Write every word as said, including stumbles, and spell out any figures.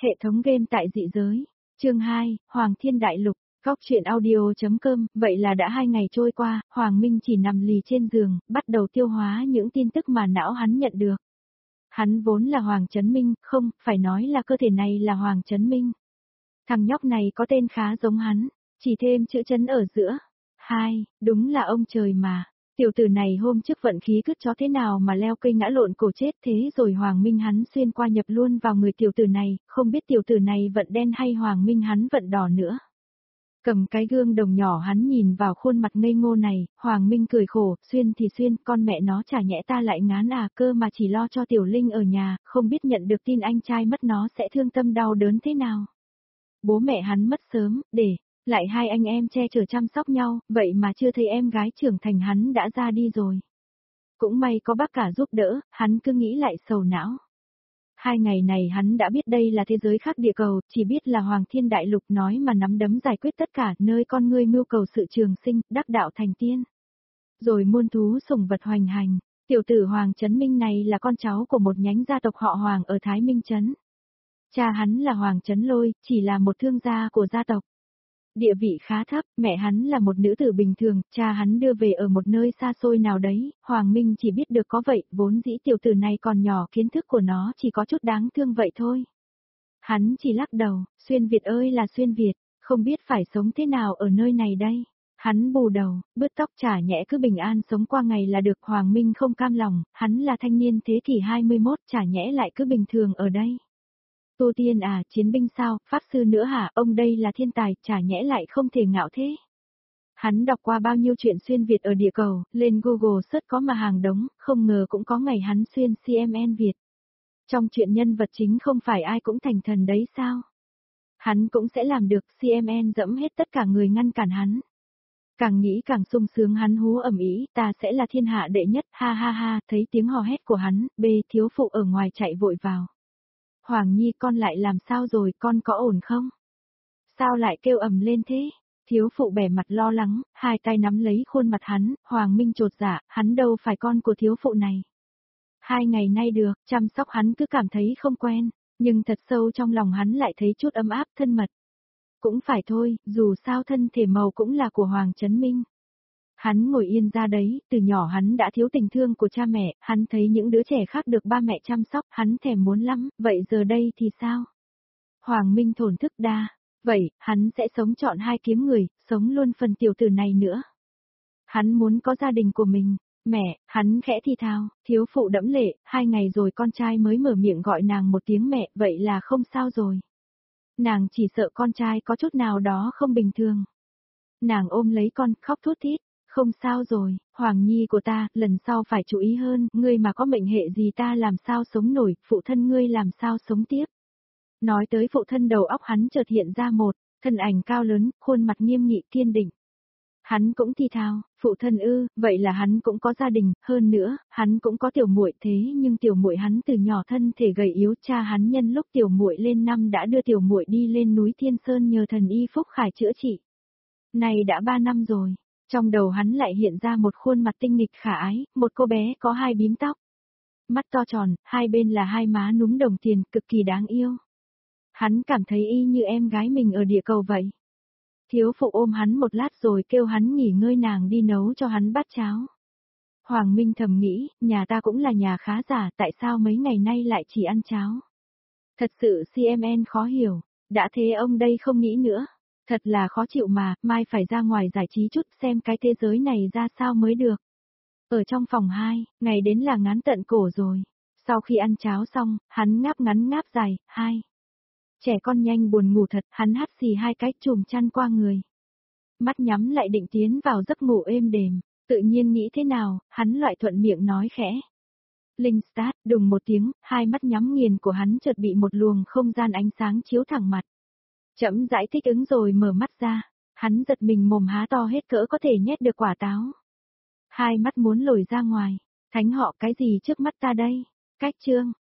Hệ thống game tại dị giới. Chương hai, Hoàng Thiên Đại Lục. Góc truyện audio.com. Vậy là đã hai ngày trôi qua, Hoàng Minh chỉ nằm lì trên giường, bắt đầu tiêu hóa những tin tức mà não hắn nhận được. Hắn vốn là Hoàng Chấn Minh, không, phải nói là cơ thể này là Hoàng Chấn Minh. Thằng nhóc này có tên khá giống hắn, chỉ thêm chữ chấn ở giữa. Hai, đúng là ông trời mà. Tiểu tử này hôm trước vận khí cứt chó thế nào mà leo cây ngã lộn cổ chết thế rồi Hoàng Minh hắn xuyên qua nhập luôn vào người tiểu tử này, không biết tiểu tử này vận đen hay Hoàng Minh hắn vận đỏ nữa. Cầm cái gương đồng nhỏ hắn nhìn vào khuôn mặt ngây ngô này, Hoàng Minh cười khổ, xuyên thì xuyên, con mẹ nó chả nhẽ ta lại ngán à, cơ mà chỉ lo cho Tiểu Linh ở nhà, không biết nhận được tin anh trai mất nó sẽ thương tâm đau đớn thế nào. Bố mẹ hắn mất sớm, để lại hai anh em che chở chăm sóc nhau, vậy mà chưa thấy em gái trưởng thành hắn đã ra đi rồi. Cũng may có bác cả giúp đỡ, hắn cứ nghĩ lại sầu não. Hai ngày này hắn đã biết đây là thế giới khác địa cầu, chỉ biết là Hoàng Thiên Đại Lục nói mà nắm đấm giải quyết tất cả, nơi con ngươi mưu cầu sự trường sinh, đắc đạo thành tiên. Rồi muôn thú sủng vật hoành hành, tiểu tử Hoàng Chấn Minh này là con cháu của một nhánh gia tộc họ Hoàng ở Thái Minh Trấn. Cha hắn là Hoàng Chấn Lôi, chỉ là một thương gia của gia tộc. Địa vị khá thấp, mẹ hắn là một nữ tử bình thường, cha hắn đưa về ở một nơi xa xôi nào đấy, Hoàng Minh chỉ biết được có vậy, vốn dĩ tiểu tử này còn nhỏ kiến thức của nó chỉ có chút đáng thương vậy thôi. Hắn chỉ lắc đầu, xuyên Việt ơi là xuyên Việt, không biết phải sống thế nào ở nơi này đây. Hắn bù đầu, bứt tóc chả nhẽ cứ bình an sống qua ngày là được. Hoàng Minh không cam lòng, hắn là thanh niên thế kỷ hai mươi mốt chả nhẽ lại cứ bình thường ở đây. Tu tiên à, chiến binh sao, pháp sư nữa hả, ông đây là thiên tài, chả nhẽ lại không thể ngạo thế. Hắn đọc qua bao nhiêu chuyện xuyên Việt ở địa cầu, lên Google search có mà hàng đống, không ngờ cũng có ngày hắn xuyên xê em en Việt. Trong chuyện nhân vật chính không phải ai cũng thành thần đấy sao? Hắn cũng sẽ làm được, xê em en dẫm hết tất cả người ngăn cản hắn. Càng nghĩ càng sung sướng hắn hú ầm ĩ, ta sẽ là thiên hạ đệ nhất, ha ha ha, thấy tiếng hò hét của hắn, bê thiếu phụ ở ngoài chạy vội vào. Hoàng Nhi con lại làm sao rồi, con có ổn không? Sao lại kêu ầm lên thế? Thiếu phụ bẻ mặt lo lắng, hai tay nắm lấy khuôn mặt hắn, Hoàng Minh chột dạ, hắn đâu phải con của thiếu phụ này. Hai ngày nay được, chăm sóc hắn cứ cảm thấy không quen, nhưng thật sâu trong lòng hắn lại thấy chút ấm áp thân mật. Cũng phải thôi, dù sao thân thể màu cũng là của Hoàng Chấn Minh. Hắn ngồi yên ra đấy, từ nhỏ hắn đã thiếu tình thương của cha mẹ, hắn thấy những đứa trẻ khác được ba mẹ chăm sóc, hắn thèm muốn lắm, vậy giờ đây thì sao? Hoàng Minh thổn thức đa, vậy, hắn sẽ sống trọn hai kiếm người, sống luôn phần tiểu tử này nữa. Hắn muốn có gia đình của mình, mẹ, hắn khẽ thì thào, thiếu phụ đẫm lệ, hai ngày rồi con trai mới mở miệng gọi nàng một tiếng mẹ, vậy là không sao rồi. Nàng chỉ sợ con trai có chút nào đó không bình thường. Nàng ôm lấy con, khóc thút thít. Không sao rồi, Hoàng Nhi của ta, lần sau phải chú ý hơn, ngươi mà có mệnh hệ gì ta làm sao sống nổi, phụ thân ngươi làm sao sống tiếp. Nói tới phụ thân đầu óc hắn chợt hiện ra một, thân ảnh cao lớn, khuôn mặt nghiêm nghị kiên định. Hắn cũng thì thào, phụ thân ư, vậy là hắn cũng có gia đình, hơn nữa, hắn cũng có tiểu muội thế nhưng tiểu muội hắn từ nhỏ thân thể gầy yếu, cha hắn nhân lúc tiểu muội lên năm đã đưa tiểu muội đi lên núi Thiên Sơn nhờ thần y Phúc Khải chữa trị. Này đã ba năm rồi. Trong đầu hắn lại hiện ra một khuôn mặt tinh nghịch khả ái, một cô bé có hai bím tóc. Mắt to tròn, hai bên là hai má núm đồng tiền, cực kỳ đáng yêu. Hắn cảm thấy y như em gái mình ở địa cầu vậy. Thiếu phụ ôm hắn một lát rồi kêu hắn nghỉ ngơi nàng đi nấu cho hắn bát cháo. Hoàng Minh thầm nghĩ, nhà ta cũng là nhà khá giả, tại sao mấy ngày nay lại chỉ ăn cháo. Thật sự xê em en khó hiểu, đã thế ông đây không nghĩ nữa. Thật là khó chịu mà, mai phải ra ngoài giải trí chút xem cái thế giới này ra sao mới được. Ở trong phòng hai, ngày đến là ngán tận cổ rồi. Sau khi ăn cháo xong, hắn ngáp ngắn ngáp dài, hai. Trẻ con nhanh buồn ngủ thật, hắn hắt xì hai cái chùm chăn qua người. Mắt nhắm lại định tiến vào giấc ngủ êm đềm, tự nhiên nghĩ thế nào, hắn loại thuận miệng nói khẽ. Linh start, đùng một tiếng, hai mắt nhắm nghiền của hắn chợt bị một luồng không gian ánh sáng chiếu thẳng mặt. Chậm rãi thích ứng rồi mở mắt ra, hắn giật mình mồm há to hết cỡ có thể nhét được quả táo. Hai mắt muốn lồi ra ngoài, thánh họ cái gì trước mắt ta đây? Cách chương,